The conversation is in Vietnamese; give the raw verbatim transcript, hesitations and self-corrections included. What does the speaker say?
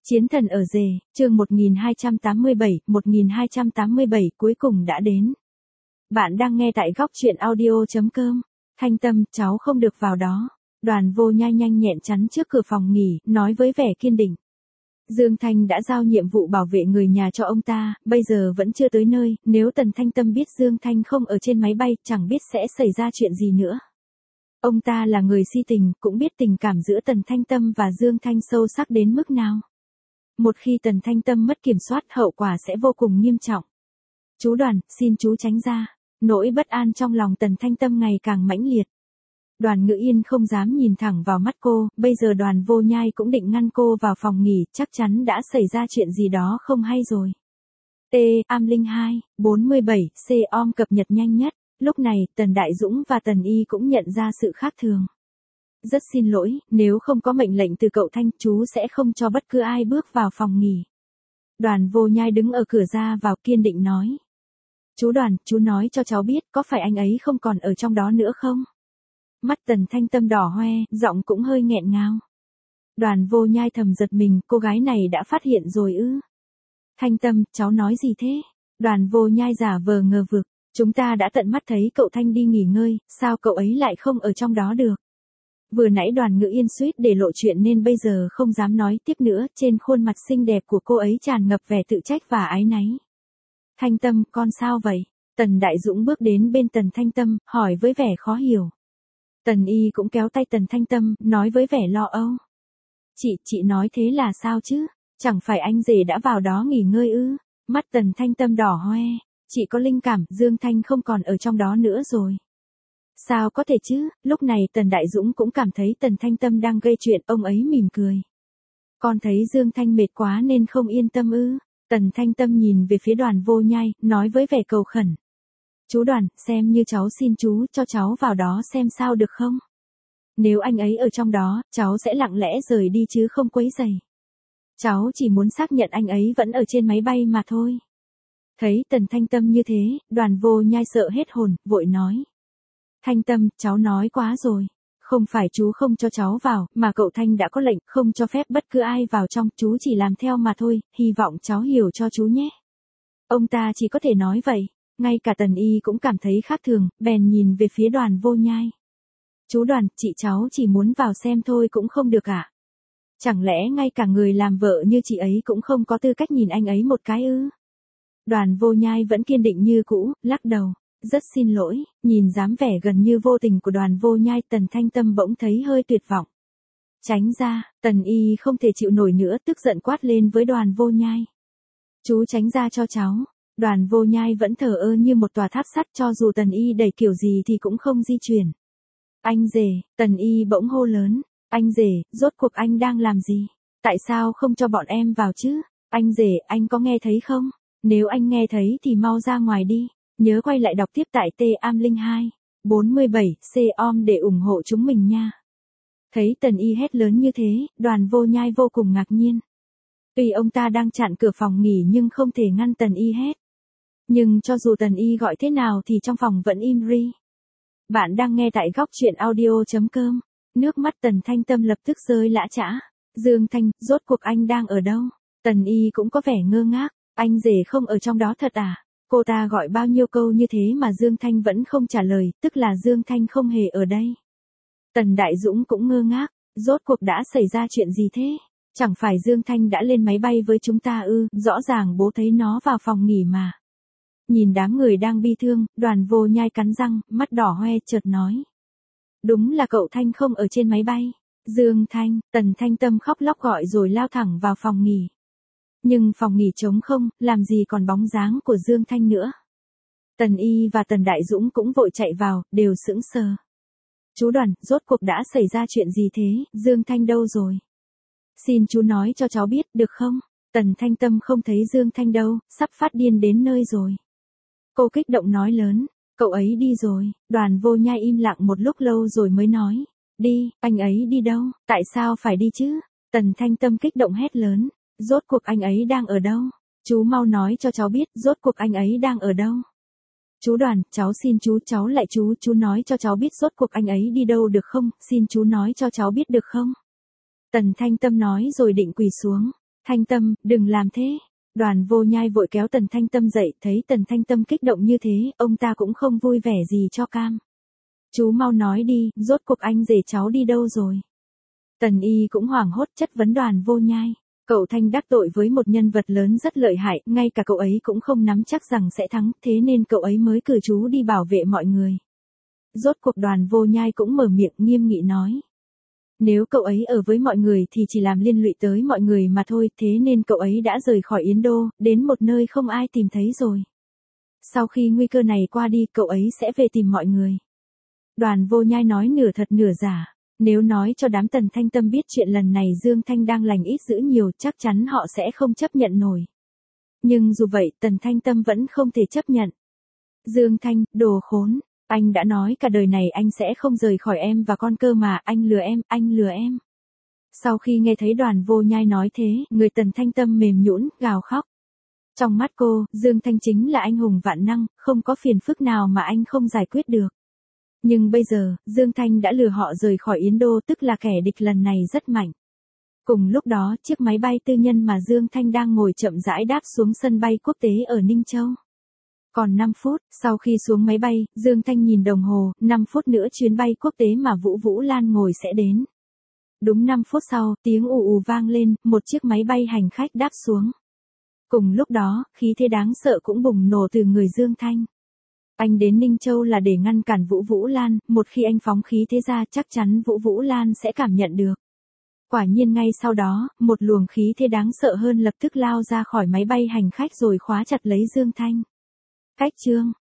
Chiến thần ở rể, chương một nghìn hai trăm tám mươi bảy, một nghìn hai trăm tám mươi bảy cuối cùng đã đến. Bạn đang nghe tại góc truyện audio chấm com. Thanh Tâm, cháu không được vào đó. Đoàn Vô Nhai nhanh nhẹn chắn trước cửa phòng nghỉ, nói với vẻ kiên định. Dương Thanh đã giao nhiệm vụ bảo vệ người nhà cho ông ta, bây giờ vẫn chưa tới nơi, nếu Tần Thanh Tâm biết Dương Thanh không ở trên máy bay, chẳng biết sẽ xảy ra chuyện gì nữa. Ông ta là người si tình, cũng biết tình cảm giữa Tần Thanh Tâm và Dương Thanh sâu sắc đến mức nào. Một khi Tần Thanh Tâm mất kiểm soát, hậu quả sẽ vô cùng nghiêm trọng. Chú Đoàn, xin chú tránh ra. Nỗi bất an trong lòng Tần Thanh Tâm ngày càng mãnh liệt. Đoàn Ngữ Yên không dám nhìn thẳng vào mắt cô, bây giờ Đoàn Vô Nhai cũng định ngăn cô vào phòng nghỉ, chắc chắn đã xảy ra chuyện gì đó không hay rồi. T. Am Linh hai, bốn mươi bảy, C. Om cập nhật nhanh nhất. Lúc này, Tần Đại Dũng và Tần Y cũng nhận ra sự khác thường. Rất xin lỗi, nếu không có mệnh lệnh từ cậu Thanh, chú sẽ không cho bất cứ ai bước vào phòng nghỉ. Đoàn Vô Nhai đứng ở cửa ra vào kiên định nói. Chú Đoàn, chú nói cho cháu biết, có phải anh ấy không còn ở trong đó nữa không? Mắt Tần Thanh Tâm đỏ hoe, giọng cũng hơi nghẹn ngào. Đoàn Vô Nhai thầm giật mình, cô gái này đã phát hiện rồi ư? Thanh Tâm, cháu nói gì thế? Đoàn Vô Nhai giả vờ ngờ vực, chúng ta đã tận mắt thấy cậu Thanh đi nghỉ ngơi, sao cậu ấy lại không ở trong đó được? Vừa nãy Đoàn Ngữ Yên suýt để lộ chuyện nên bây giờ không dám nói tiếp nữa, trên khuôn mặt xinh đẹp của cô ấy tràn ngập vẻ tự trách và áy náy. Thanh Tâm, con sao vậy? Tần Đại Dũng bước đến bên Tần Thanh Tâm, hỏi với vẻ khó hiểu. Tần Y cũng kéo tay Tần Thanh Tâm, nói với vẻ lo âu. Chị, chị nói thế là sao chứ? Chẳng phải anh rể đã vào đó nghỉ ngơi ư? Mắt Tần Thanh Tâm đỏ hoe, chị có linh cảm, Dương Thanh không còn ở trong đó nữa rồi. Sao có thể chứ? Lúc này Tần Đại Dũng cũng cảm thấy Tần Thanh Tâm đang gây chuyện, ông ấy mỉm cười. Con thấy Dương Thanh mệt quá nên không yên tâm ư? Tần Thanh Tâm nhìn về phía Đoàn Vô Nhai, nói với vẻ cầu khẩn. Chú Đoàn, xem như cháu xin chú cho cháu vào đó xem sao được không? Nếu anh ấy ở trong đó, cháu sẽ lặng lẽ rời đi chứ không quấy rầy. Cháu chỉ muốn xác nhận anh ấy vẫn ở trên máy bay mà thôi. Thấy Tần Thanh Tâm như thế, Đoàn Vô Nhai sợ hết hồn, vội nói. Thanh Tâm, cháu nói quá rồi. Không phải chú không cho cháu vào, mà cậu Thanh đã có lệnh không cho phép bất cứ ai vào trong, chú chỉ làm theo mà thôi, hy vọng cháu hiểu cho chú nhé. Ông ta chỉ có thể nói vậy, ngay cả Tần Y cũng cảm thấy khác thường, bèn nhìn về phía Đoàn Vô Nhai. Chú Đoàn, chị cháu chỉ muốn vào xem thôi cũng không được ạ? À? Chẳng lẽ ngay cả người làm vợ như chị ấy cũng không có tư cách nhìn anh ấy một cái ư? Đoàn Vô Nhai vẫn kiên định như cũ, lắc đầu. Rất xin lỗi, nhìn dáng vẻ gần như vô tình của Đoàn Vô Nhai, Tần Thanh Tâm bỗng thấy hơi tuyệt vọng. Tránh ra, Tần Y không thể chịu nổi nữa, tức giận quát lên với Đoàn Vô Nhai. Chú tránh ra cho cháu. Đoàn Vô Nhai vẫn thờ ơ như một tòa tháp sắt, cho dù Tần Y đẩy kiểu gì thì cũng không di chuyển. Anh rể, Tần Y bỗng hô lớn. Anh rể, rốt cuộc anh đang làm gì? Tại sao không cho bọn em vào chứ? Anh rể, anh có nghe thấy không? Nếu anh nghe thấy thì mau ra ngoài đi. Nhớ quay lại đọc tiếp tại T. Am Linh hai, bốn mươi bảy, C. Om để ủng hộ chúng mình nha. Thấy Tần Y hét lớn như thế, Đoàn Vô Nhai vô cùng ngạc nhiên. Tuy ông ta đang chặn cửa phòng nghỉ nhưng không thể ngăn Tần Y hét. Nhưng cho dù Tần Y gọi thế nào thì trong phòng vẫn im ri. Bạn đang nghe tại góc truyện audio chấm com. Nước mắt Tần Thanh Tâm lập tức rơi lã chã. Dương Thanh, rốt cuộc anh đang ở đâu? Tần Y cũng có vẻ ngơ ngác. Anh rể không ở trong đó thật à? Cô ta gọi bao nhiêu câu như thế mà Dương Thanh vẫn không trả lời, tức là Dương Thanh không hề ở đây. Tần Đại Dũng cũng ngơ ngác, rốt cuộc đã xảy ra chuyện gì thế? Chẳng phải Dương Thanh đã lên máy bay với chúng ta ư? Rõ ràng bố thấy nó vào phòng nghỉ mà. Nhìn đám người đang bi thương, Đoàn Vô Nhai cắn răng, mắt đỏ hoe, chợt nói. Đúng là cậu Thanh không ở trên máy bay. Dương Thanh, Tần Thanh Tâm khóc lóc gọi rồi lao thẳng vào phòng nghỉ. Nhưng phòng nghỉ trống không, làm gì còn bóng dáng của Dương Thanh nữa. Tần Y và Tần Đại Dũng cũng vội chạy vào, đều sững sờ. Chú Đoàn, rốt cuộc đã xảy ra chuyện gì thế, Dương Thanh đâu rồi? Xin chú nói cho cháu biết, được không? Tần Thanh Tâm không thấy Dương Thanh đâu, sắp phát điên đến nơi rồi. Cô kích động nói lớn, cậu ấy đi rồi. Đoàn Vô Nhai im lặng một lúc lâu rồi mới nói. Đi, anh ấy đi đâu, tại sao phải đi chứ? Tần Thanh Tâm kích động hét lớn. Rốt cuộc anh ấy đang ở đâu? Chú mau nói cho cháu biết, rốt cuộc anh ấy đang ở đâu? Chú Đoàn, cháu xin chú, cháu lại chú, chú nói cho cháu biết rốt cuộc anh ấy đi đâu được không? Xin chú nói cho cháu biết được không? Tần Thanh Tâm nói rồi định quỳ xuống. Thanh Tâm, đừng làm thế. Đoàn Vô Nhai vội kéo Tần Thanh Tâm dậy, thấy Tần Thanh Tâm kích động như thế, ông ta cũng không vui vẻ gì cho cam. Chú mau nói đi, rốt cuộc anh rể cháu đi đâu rồi? Tần Y cũng hoảng hốt chất vấn Đoàn Vô Nhai. Cậu Thanh đắc tội với một nhân vật lớn rất lợi hại, ngay cả cậu ấy cũng không nắm chắc rằng sẽ thắng, thế nên cậu ấy mới cử chú đi bảo vệ mọi người. Rốt cuộc Đoàn Vô Nhai cũng mở miệng nghiêm nghị nói. Nếu cậu ấy ở với mọi người thì chỉ làm liên lụy tới mọi người mà thôi, thế nên cậu ấy đã rời khỏi Yến Đô, đến một nơi không ai tìm thấy rồi. Sau khi nguy cơ này qua đi, cậu ấy sẽ về tìm mọi người. Đoàn Vô Nhai nói nửa thật nửa giả. Nếu nói cho đám Tần Thanh Tâm biết chuyện lần này Dương Thanh đang lành ít dữ nhiều, chắc chắn họ sẽ không chấp nhận nổi. Nhưng dù vậy, Tần Thanh Tâm vẫn không thể chấp nhận. Dương Thanh, đồ khốn, anh đã nói cả đời này anh sẽ không rời khỏi em và con cơ mà, anh lừa em, anh lừa em. Sau khi nghe thấy Đoàn Vô Nhai nói thế, người Tần Thanh Tâm mềm nhũn, gào khóc. Trong mắt cô, Dương Thanh chính là anh hùng vạn năng, không có phiền phức nào mà anh không giải quyết được. Nhưng bây giờ, Dương Thanh đã lừa họ rời khỏi Yến Đô, tức là kẻ địch lần này rất mạnh. Cùng lúc đó, chiếc máy bay tư nhân mà Dương Thanh đang ngồi chậm rãi đáp xuống sân bay quốc tế ở Ninh Châu. Còn năm phút, sau khi xuống máy bay, Dương Thanh nhìn đồng hồ, năm phút nữa chuyến bay quốc tế mà Vũ Vũ Lan ngồi sẽ đến. Đúng năm phút sau, tiếng ù ù vang lên, một chiếc máy bay hành khách đáp xuống. Cùng lúc đó, khí thế đáng sợ cũng bùng nổ từ người Dương Thanh. Anh đến Ninh Châu là để ngăn cản Vũ Vũ Lan, một khi anh phóng khí thế ra chắc chắn Vũ Vũ Lan sẽ cảm nhận được. Quả nhiên ngay sau đó, một luồng khí thế đáng sợ hơn lập tức lao ra khỏi máy bay hành khách rồi khóa chặt lấy Dương Thanh. Cách chương